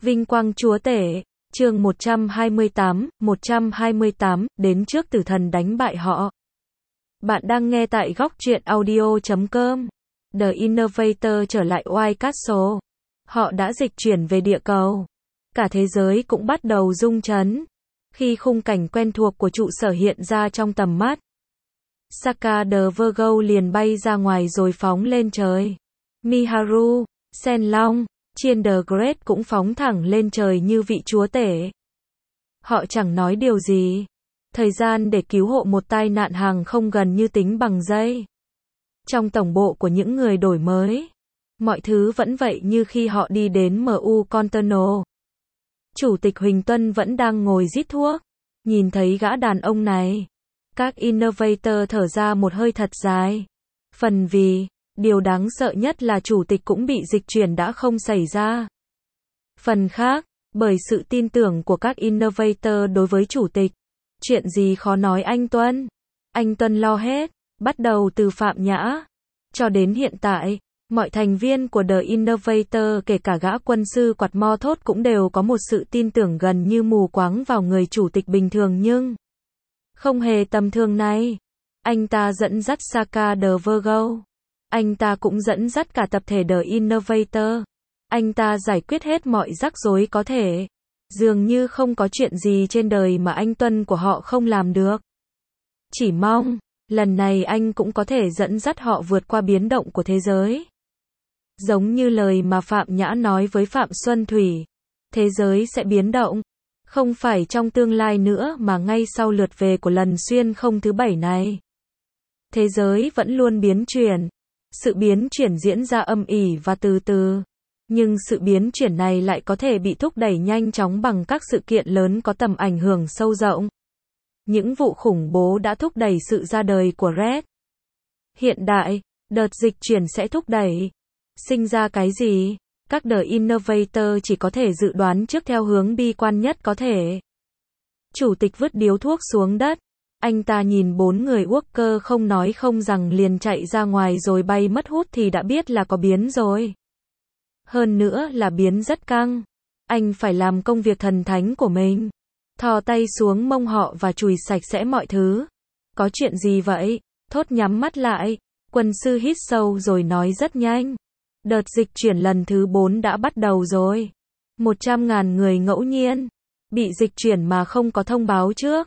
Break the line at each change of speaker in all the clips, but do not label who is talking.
Vinh quang chúa tể, chương 128, đến trước tử thần đánh bại họ. Bạn đang nghe tại góc truyện audio.com. The Innovator trở lại White Castle. Họ đã dịch chuyển về địa cầu. Cả thế giới cũng bắt đầu rung chấn. Khi khung cảnh quen thuộc của trụ sở hiện ra trong tầm mắt, Saka the Virgo liền bay ra ngoài rồi phóng lên trời. Miharu, Shenlong, Chien the Great cũng phóng thẳng lên trời như vị chúa tể. Họ chẳng nói điều gì. Thời gian để cứu hộ một tai nạn hàng không gần như tính bằng giây. Trong tổng bộ của những người đổi mới, mọi thứ vẫn vậy như khi họ đi đến MU Container. Chủ tịch Huỳnh Tuân vẫn đang ngồi rít thuốc. Nhìn thấy gã đàn ông này, các Innovator thở ra một hơi thật dài. Phần vì, điều đáng sợ nhất là chủ tịch cũng bị dịch chuyển đã không xảy ra. Phần khác, bởi sự tin tưởng của các Innovator đối với chủ tịch. Chuyện gì khó nói anh Tuân. Anh Tuân lo hết, bắt đầu từ Phạm Nhã. Cho đến hiện tại, mọi thành viên của The Innovator kể cả gã quân sư quạt mo thốt cũng đều có một sự tin tưởng gần như mù quáng vào người chủ tịch bình thường nhưng không hề tầm thường này. Anh ta dẫn dắt Saka the Virgo. Anh ta cũng dẫn dắt cả tập thể The Innovator. Anh ta giải quyết hết mọi rắc rối có thể. Dường như không có chuyện gì trên đời mà anh Tuân của họ không làm được. Chỉ mong, lần này anh cũng có thể dẫn dắt họ vượt qua biến động của thế giới. Giống như lời mà Phạm Nhã nói với Phạm Xuân Thủy. Thế giới sẽ biến động. Không phải trong tương lai nữa mà ngay sau lượt về của lần xuyên không thứ 7 này. Thế giới vẫn luôn biến chuyển. Sự biến chuyển diễn ra âm ỉ và từ từ. Nhưng sự biến chuyển này lại có thể bị thúc đẩy nhanh chóng bằng các sự kiện lớn có tầm ảnh hưởng sâu rộng. Những vụ khủng bố đã thúc đẩy sự ra đời của Red. Hiện đại, đợt dịch chuyển sẽ thúc đẩy sinh ra cái gì? Các The Innovator chỉ có thể dự đoán trước theo hướng bi quan nhất có thể. Chủ tịch vứt điếu thuốc xuống đất. Anh ta nhìn 4 người worker không nói không rằng liền chạy ra ngoài rồi bay mất hút thì đã biết là có biến rồi. Hơn nữa là biến rất căng. Anh phải làm công việc thần thánh của mình. Thò tay xuống mông họ và chùi sạch sẽ mọi thứ. Có chuyện gì vậy? Thốt nhắm mắt lại. Quân sư hít sâu rồi nói rất nhanh. Đợt dịch chuyển lần thứ 4 đã bắt đầu rồi. 100.000 người ngẫu nhiên bị dịch chuyển mà không có thông báo trước.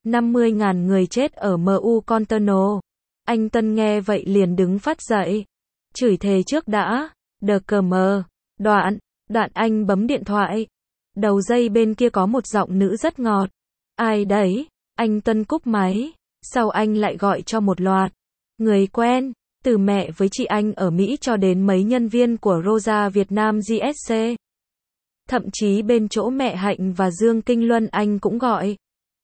50.000 người chết ở MU Container. Anh Tân nghe vậy liền đứng phát dậy. Chửi thề trước đã. Đờ cờ mờ. Đoạn anh bấm điện thoại. Đầu dây bên kia có một giọng nữ rất ngọt. Ai đấy? Anh Tân cúp máy. Sau anh lại gọi cho một loạt người quen. Từ mẹ với chị anh ở Mỹ cho đến mấy nhân viên của Rosa Việt Nam GSC. Thậm chí bên chỗ mẹ Hạnh và Dương Kinh Luân anh cũng gọi.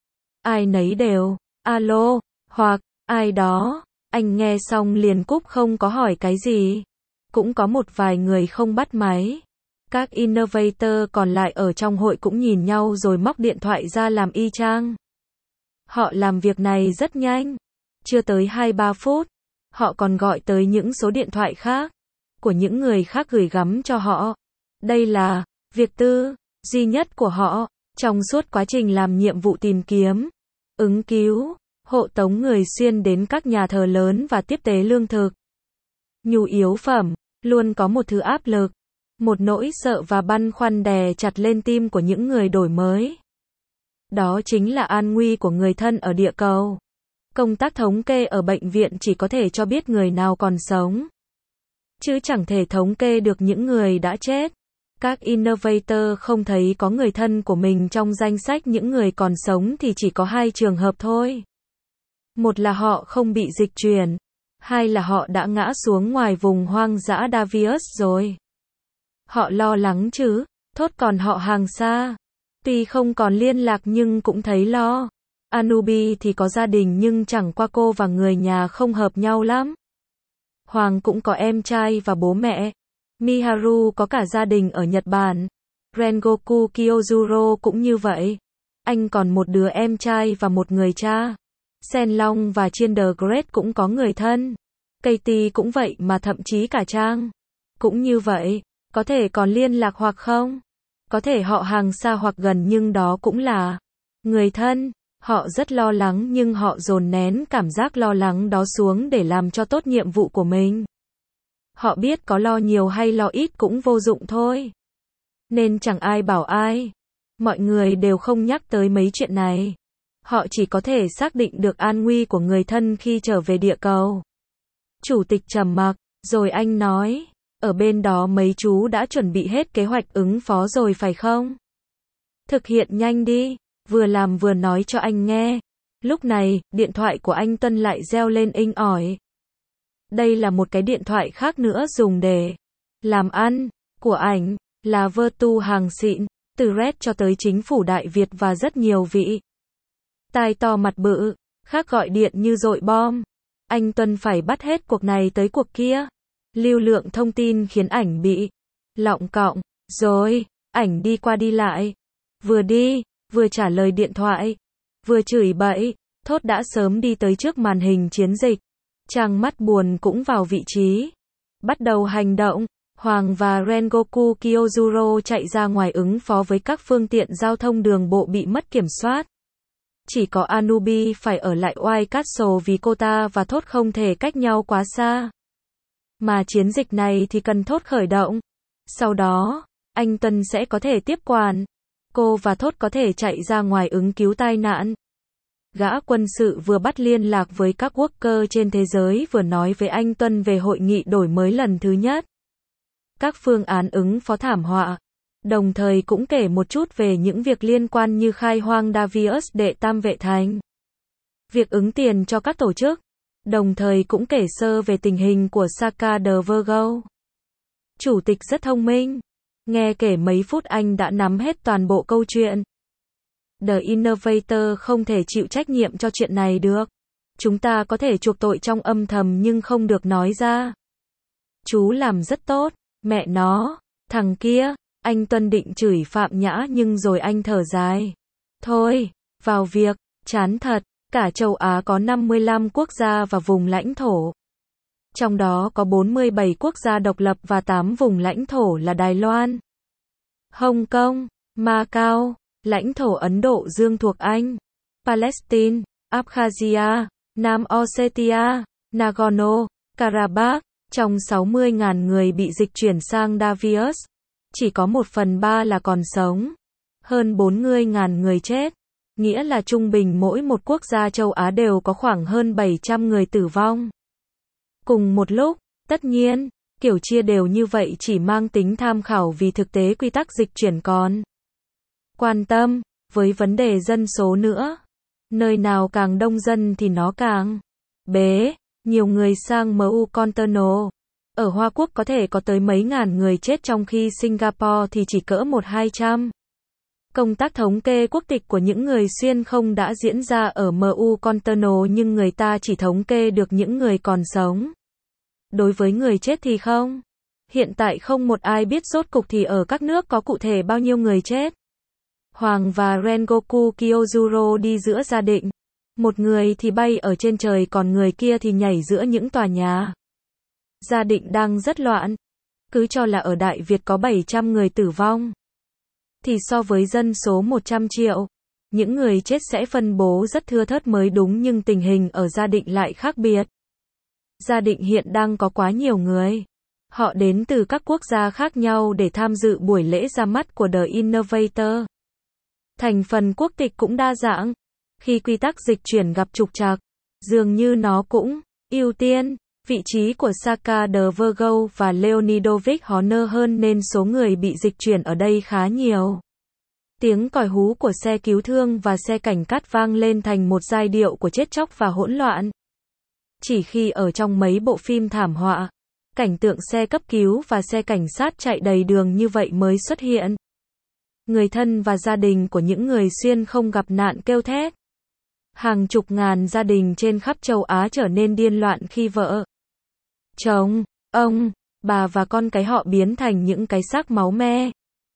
Ai nấy đều, alo, hoặc, ai đó. Anh nghe xong liền cúp không có hỏi cái gì. Cũng có một vài người không bắt máy. Các Innovator còn lại ở trong hội cũng nhìn nhau rồi móc điện thoại ra làm y chang. Họ làm việc này rất nhanh. Chưa tới 2-3 phút. Họ còn gọi tới những số điện thoại khác. Của những người khác gửi gắm cho họ. Đây là việc tư duy nhất của họ. Trong suốt quá trình làm nhiệm vụ tìm kiếm, ứng cứu, hộ tống người xuyên đến các nhà thờ lớn và tiếp tế lương thực, nhu yếu phẩm, luôn có một thứ áp lực. Một nỗi sợ và băn khoăn đè chặt lên tim của những người đổi mới. Đó chính là an nguy của người thân ở địa cầu. Công tác thống kê ở bệnh viện chỉ có thể cho biết người nào còn sống, chứ chẳng thể thống kê được những người đã chết. Các Innovator không thấy có người thân của mình trong danh sách những người còn sống thì chỉ có 2 trường hợp thôi. Một là họ không bị dịch chuyển. 2 là họ đã ngã xuống ngoài vùng hoang dã Davius rồi. Họ lo lắng chứ, thốt còn họ hàng xa. Tuy không còn liên lạc nhưng cũng thấy lo. Anubi thì có gia đình nhưng chẳng qua cô và người nhà không hợp nhau lắm. Hoàng cũng có em trai và bố mẹ. Miharu có cả gia đình ở Nhật Bản. Rengoku Kyojuro cũng như vậy. Anh còn một đứa em trai và một người cha. Shenlong và Chien the Great cũng có người thân. Katie cũng vậy mà thậm chí cả Trang cũng như vậy. Có thể còn liên lạc hoặc không? Có thể họ hàng xa hoặc gần nhưng đó cũng là người thân. Họ rất lo lắng nhưng họ dồn nén cảm giác lo lắng đó xuống để làm cho tốt nhiệm vụ của mình. Họ biết có lo nhiều hay lo ít cũng vô dụng thôi. Nên chẳng ai bảo ai. Mọi người đều không nhắc tới mấy chuyện này. Họ chỉ có thể xác định được an nguy của người thân khi trở về địa cầu. Chủ tịch trầm mặc, rồi anh nói, ở bên đó mấy chú đã chuẩn bị hết kế hoạch ứng phó rồi phải không? Thực hiện nhanh đi, vừa làm vừa nói cho anh nghe. Lúc này, điện thoại của anh Tuân lại reo lên inh ỏi. Đây là một cái điện thoại khác nữa dùng để làm ăn, của ảnh, là Vertu hàng xịn, từ Red cho tới chính phủ Đại Việt và rất nhiều vị. Tai to mặt bự, khác gọi điện như dội bom. Anh Tuân phải bắt hết cuộc này tới cuộc kia. Lưu lượng thông tin khiến ảnh bị lọng cọng, rồi, ảnh đi qua đi lại. Vừa đi, vừa trả lời điện thoại, vừa chửi bậy, Thốt đã sớm đi tới trước màn hình chiến dịch. Trang mắt buồn cũng vào vị trí. Bắt đầu hành động, Hoàng và Rengoku Kyojuro chạy ra ngoài ứng phó với các phương tiện giao thông đường bộ bị mất kiểm soát. Chỉ có Anubi phải ở lại White Castle vì cô ta và Thốt không thể cách nhau quá xa. Mà chiến dịch này thì cần Thốt khởi động. Sau đó, anh Tuân sẽ có thể tiếp quản. Cô và Thốt có thể chạy ra ngoài ứng cứu tai nạn. Gã quân sự vừa bắt liên lạc với các worker trên thế giới vừa nói với anh Tuân về hội nghị đổi mới lần thứ nhất. Các phương án ứng phó thảm họa. Đồng thời cũng kể một chút về những việc liên quan như khai hoang Davius đệ tam vệ thành. Việc ứng tiền cho các tổ chức. Đồng thời cũng kể sơ về tình hình của Saka the Virgo. Chủ tịch rất thông minh. Nghe kể mấy phút anh đã nắm hết toàn bộ câu chuyện. The Innovator không thể chịu trách nhiệm cho chuyện này được. Chúng ta có thể chuộc tội trong âm thầm nhưng không được nói ra. Chú làm rất tốt, mẹ nó, thằng kia. Anh Tuân định chửi Phạm Nhã nhưng rồi anh thở dài. Thôi, vào việc, chán thật. Cả châu Á có 55 quốc gia và vùng lãnh thổ. Trong đó có 47 quốc gia độc lập và 8 vùng lãnh thổ là Đài Loan, Hồng Kông, Macau, lãnh thổ Ấn Độ Dương thuộc Anh, Palestine, Abkhazia, Nam Ossetia, Nagorno-Karabakh. Trong 60.000 người bị dịch chuyển sang Davius, chỉ có 1/3 là còn sống. Hơn 40.000 người chết. Nghĩa là trung bình mỗi một quốc gia châu Á đều có khoảng hơn 700 người tử vong. Cùng một lúc, tất nhiên, kiểu chia đều như vậy chỉ mang tính tham khảo vì thực tế quy tắc dịch chuyển còn quan tâm với vấn đề dân số nữa. Nơi nào càng đông dân thì nó càng bế nhiều người sang MU Conterno. Ở Hoa Quốc có thể có tới mấy ngàn người chết trong khi Singapore thì chỉ cỡ 100-200. Công tác thống kê quốc tịch của những người xuyên không đã diễn ra ở MU Conterno nhưng người ta chỉ thống kê được những người còn sống. Đối với người chết thì không. Hiện tại không một ai biết rốt cục thì ở các nước có cụ thể bao nhiêu người chết. Hoàng và Rengoku Kyojuro đi giữa gia định. Một người thì bay ở trên trời còn người kia thì nhảy giữa những tòa nhà. Gia định đang rất loạn. Cứ cho là ở Đại Việt có 700 người tử vong. Thì so với dân số 100 triệu, những người chết sẽ phân bố rất thưa thớt mới đúng nhưng tình hình ở Gia Định lại khác biệt. Gia Định hiện đang có quá nhiều người. Họ đến từ các quốc gia khác nhau để tham dự buổi lễ ra mắt của The Innovator. Thành phần quốc tịch cũng đa dạng. Khi quy tắc dịch chuyển gặp trục trặc, dường như nó cũng ưu tiên vị trí của Saka the Virgo và Leonidovich Honor hơn nên số người bị dịch chuyển ở đây khá nhiều. Tiếng còi hú của xe cứu thương và xe cảnh sát vang lên thành một giai điệu của chết chóc và hỗn loạn. Chỉ khi ở trong mấy bộ phim thảm họa, cảnh tượng xe cấp cứu và xe cảnh sát chạy đầy đường như vậy mới xuất hiện. Người thân và gia đình của những người xuyên không gặp nạn kêu thét. Hàng chục ngàn gia đình trên khắp châu Á trở nên điên loạn khi vợ, chồng, ông, bà và con cái họ biến thành những cái xác máu me.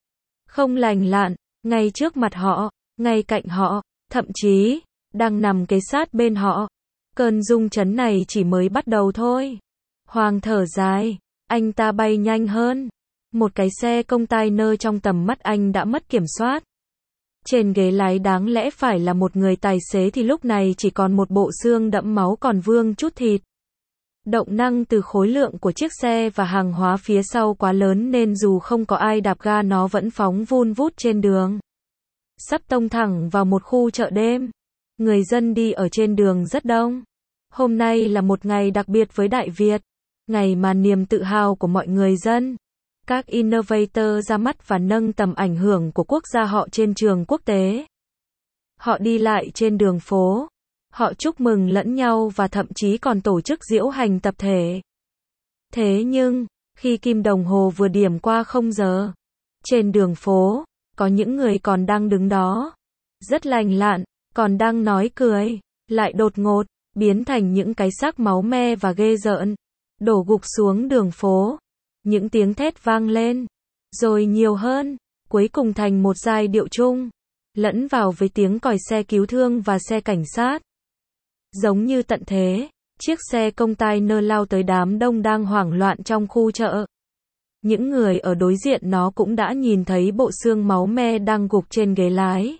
Không lành lặn, ngay trước mặt họ, ngay cạnh họ, thậm chí, đang nằm kế sát bên họ. Cơn rung chấn này chỉ mới bắt đầu thôi. Hoàng thở dài, anh ta bay nhanh hơn. Một cái xe container trong tầm mắt anh đã mất kiểm soát. Trên ghế lái đáng lẽ phải là một người tài xế thì lúc này chỉ còn một bộ xương đẫm máu còn vương chút thịt. Động năng từ khối lượng của chiếc xe và hàng hóa phía sau quá lớn nên dù không có ai đạp ga nó vẫn phóng vun vút trên đường. Sắp tông thẳng vào một khu chợ đêm. Người dân đi ở trên đường rất đông. Hôm nay là một ngày đặc biệt với Đại Việt. Ngày mà niềm tự hào của mọi người dân. Các innovator ra mắt và nâng tầm ảnh hưởng của quốc gia họ trên trường quốc tế. Họ đi lại trên đường phố. Họ chúc mừng lẫn nhau và thậm chí còn tổ chức diễu hành tập thể. Thế nhưng, khi kim đồng hồ vừa điểm qua 0 giờ, trên đường phố, có những người còn đang đứng đó, rất lành lặn, còn đang nói cười, lại đột ngột, biến thành những cái xác máu me và ghê rợn, đổ gục xuống đường phố. Những tiếng thét vang lên, rồi nhiều hơn, cuối cùng thành một giai điệu chung, lẫn vào với tiếng còi xe cứu thương và xe cảnh sát. Giống như tận thế, chiếc xe container lao tới đám đông đang hoảng loạn trong khu chợ. Những người ở đối diện nó cũng đã nhìn thấy bộ xương máu me đang gục trên ghế lái.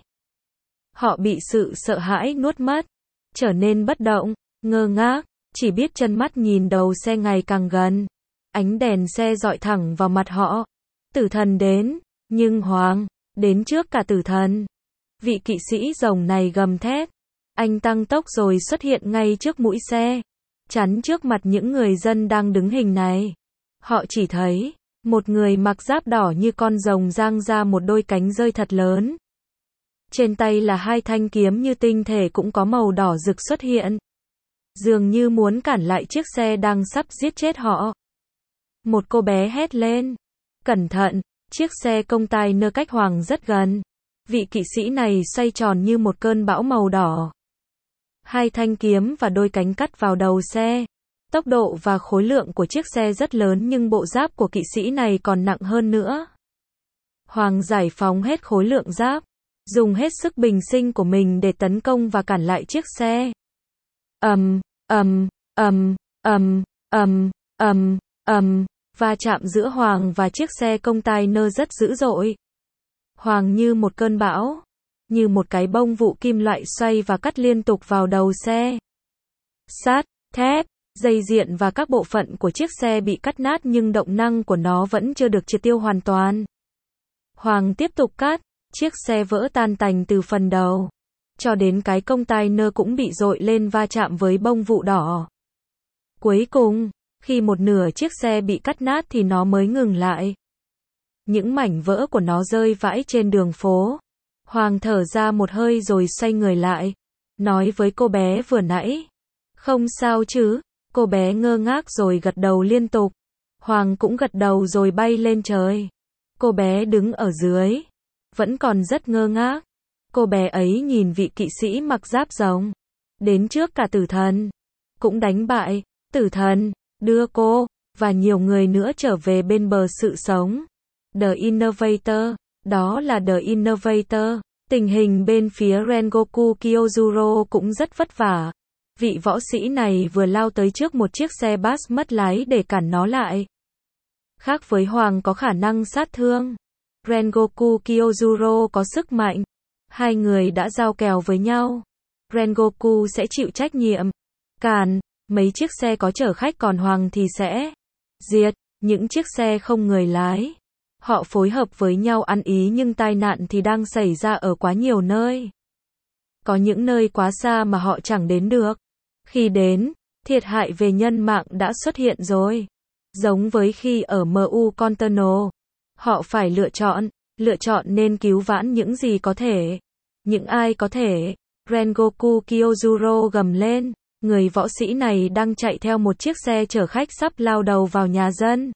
Họ bị sự sợ hãi nuốt mất, trở nên bất động, ngơ ngác, chỉ biết chân mắt nhìn đầu xe ngày càng gần. Ánh đèn xe dọi thẳng vào mặt họ. Tử thần đến, nhưng Hoàng, đến trước cả tử thần. Vị kỵ sĩ rồng này gầm thét. Anh tăng tốc rồi xuất hiện ngay trước mũi xe. Chắn trước mặt những người dân đang đứng hình này. Họ chỉ thấy, một người mặc giáp đỏ như con rồng giang ra một đôi cánh rơi thật lớn. Trên tay là 2 thanh kiếm như tinh thể cũng có màu đỏ rực xuất hiện. Dường như muốn cản lại chiếc xe đang sắp giết chết họ. Một cô bé hét lên. Cẩn thận, chiếc xe container cách Hoàng rất gần. Vị kỵ sĩ này xoay tròn như một cơn bão màu đỏ. 2 thanh kiếm và đôi cánh cắt vào đầu xe. Tốc độ và khối lượng của chiếc xe rất lớn nhưng bộ giáp của kỵ sĩ này còn nặng hơn nữa. Hoàng giải phóng hết khối lượng giáp, dùng hết sức bình sinh của mình để tấn công và cản lại chiếc xe. Va chạm giữa Hoàng và chiếc xe container rất dữ dội. Hoàng như một cơn bão, như một cái bông vụ kim loại xoay và cắt liên tục vào đầu xe. Sắt, thép, dây điện và các bộ phận của chiếc xe bị cắt nát nhưng động năng của nó vẫn chưa được triệt tiêu hoàn toàn. Hoàng tiếp tục cắt, chiếc xe vỡ tan tành từ phần đầu, cho đến cái container cũng bị dội lên va chạm với bông vụ đỏ. Cuối cùng, khi một nửa chiếc xe bị cắt nát thì nó mới ngừng lại. Những mảnh vỡ của nó rơi vãi trên đường phố. Hoàng thở ra một hơi rồi xoay người lại, nói với cô bé vừa nãy. Không sao chứ? Cô bé ngơ ngác rồi gật đầu liên tục. Hoàng cũng gật đầu rồi bay lên trời. Cô bé đứng ở dưới, vẫn còn rất ngơ ngác. Cô bé ấy nhìn vị kỵ sĩ mặc giáp rồng, đến trước cả tử thần, cũng đánh bại tử thần, đưa cô và nhiều người nữa trở về bên bờ sự sống. The Innovator, đó là The Innovator. Tình hình bên phía Rengoku Kyojuro cũng rất vất vả. Vị võ sĩ này vừa lao tới trước một chiếc xe bus mất lái để cản nó lại. Khác với Hoàng có khả năng sát thương, Rengoku Kyojuro có sức mạnh. Hai người đã giao kèo với nhau. Rengoku sẽ chịu trách nhiệm cản mấy chiếc xe có chở khách, còn Hoàng thì sẽ diệt những chiếc xe không người lái. Họ phối hợp với nhau ăn ý nhưng tai nạn thì đang xảy ra ở quá nhiều nơi. Có những nơi quá xa mà họ chẳng đến được. Khi đến, thiệt hại về nhân mạng đã xuất hiện rồi. Giống với khi ở MU Conterno, họ phải lựa chọn nên cứu vãn những gì có thể. Những ai có thể. Rengoku Kyojuro gầm lên. Người võ sĩ này đang chạy theo một chiếc xe chở khách sắp lao đầu vào nhà dân.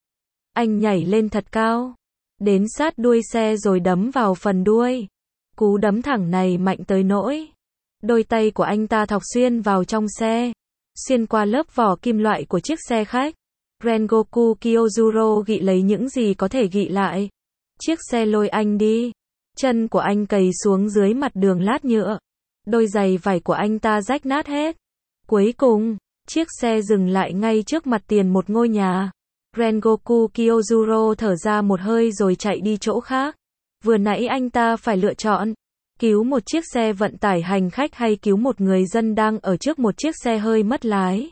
Anh nhảy lên thật cao, đến sát đuôi xe rồi đấm vào phần đuôi. Cú đấm thẳng này mạnh tới nỗi đôi tay của anh ta thọc xuyên vào trong xe, xuyên qua lớp vỏ kim loại của chiếc xe khách. Rengoku Kyojuro gị lấy những gì có thể gị lại. Chiếc xe lôi anh đi. Chân của anh cày xuống dưới mặt đường lát nhựa. Đôi giày vải của anh ta rách nát hết. Cuối cùng, chiếc xe dừng lại ngay trước mặt tiền một ngôi nhà. Rengoku Kyojuro thở ra một hơi rồi chạy đi chỗ khác. Vừa nãy anh ta phải lựa chọn, cứu một chiếc xe vận tải hành khách hay cứu một người dân đang ở trước một chiếc xe hơi mất lái.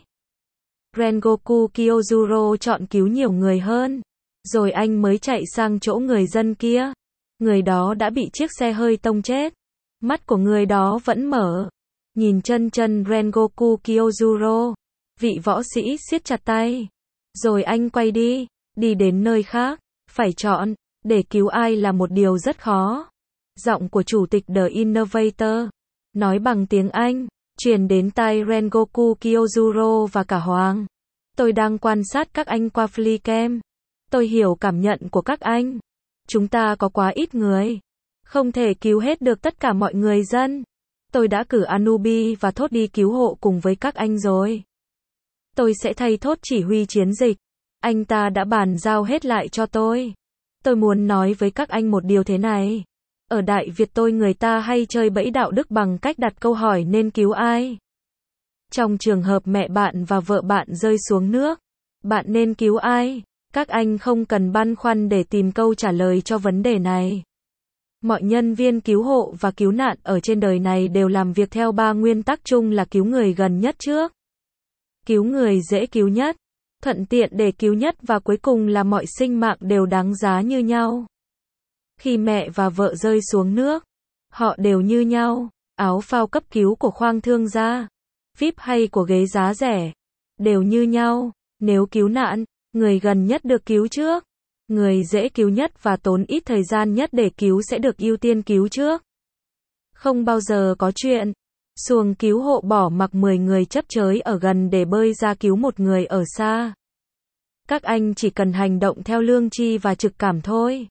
Rengoku Kyojuro chọn cứu nhiều người hơn. Rồi anh mới chạy sang chỗ người dân kia. Người đó đã bị chiếc xe hơi tông chết. Mắt của người đó vẫn mở. Nhìn chân Rengoku Kyojuro. Vị võ sĩ siết chặt tay. Rồi anh quay đi đến nơi khác. Phải chọn, để cứu ai là một điều rất khó. Giọng của chủ tịch The Innovator, nói bằng tiếng Anh, truyền đến tai Rengoku Kyojuro và cả Hoàng. Tôi đang quan sát các anh qua flycam. Tôi hiểu cảm nhận của các anh. Chúng ta có quá ít người. Không thể cứu hết được tất cả mọi người dân. Tôi đã cử Anubi và Thốt đi cứu hộ cùng với các anh rồi. Tôi sẽ thay Thốt chỉ huy chiến dịch. Anh ta đã bàn giao hết lại cho tôi. Tôi muốn nói với các anh một điều thế này. Ở Đại Việt người ta hay chơi bẫy đạo đức bằng cách đặt câu hỏi nên cứu ai. Trong trường hợp mẹ bạn và vợ bạn rơi xuống nước, bạn nên cứu ai? Các anh không cần băn khoăn để tìm câu trả lời cho vấn đề này. Mọi nhân viên cứu hộ và cứu nạn ở trên đời này đều làm việc theo 3 nguyên tắc chung là cứu người gần nhất trước, cứu người dễ cứu nhất, thuận tiện để cứu nhất và cuối cùng là mọi sinh mạng đều đáng giá như nhau. Khi mẹ và vợ rơi xuống nước, họ đều như nhau. Áo phao cấp cứu của khoang thương gia, VIP hay của ghế giá rẻ, đều như nhau. Nếu cứu nạn, người gần nhất được cứu trước. Người dễ cứu nhất và tốn ít thời gian nhất để cứu sẽ được ưu tiên cứu trước. Không bao giờ có chuyện xuồng cứu hộ bỏ mặc 10 người chấp chới ở gần để bơi ra cứu một người ở xa. Các anh chỉ cần hành động theo lương tri và trực cảm thôi.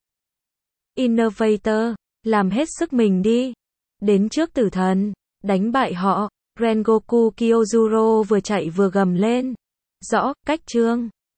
Innovator, làm hết sức mình đi. Đến trước tử thần, đánh bại họ. Rengoku Kyojuro vừa chạy vừa gầm lên. Rõ, cách chương.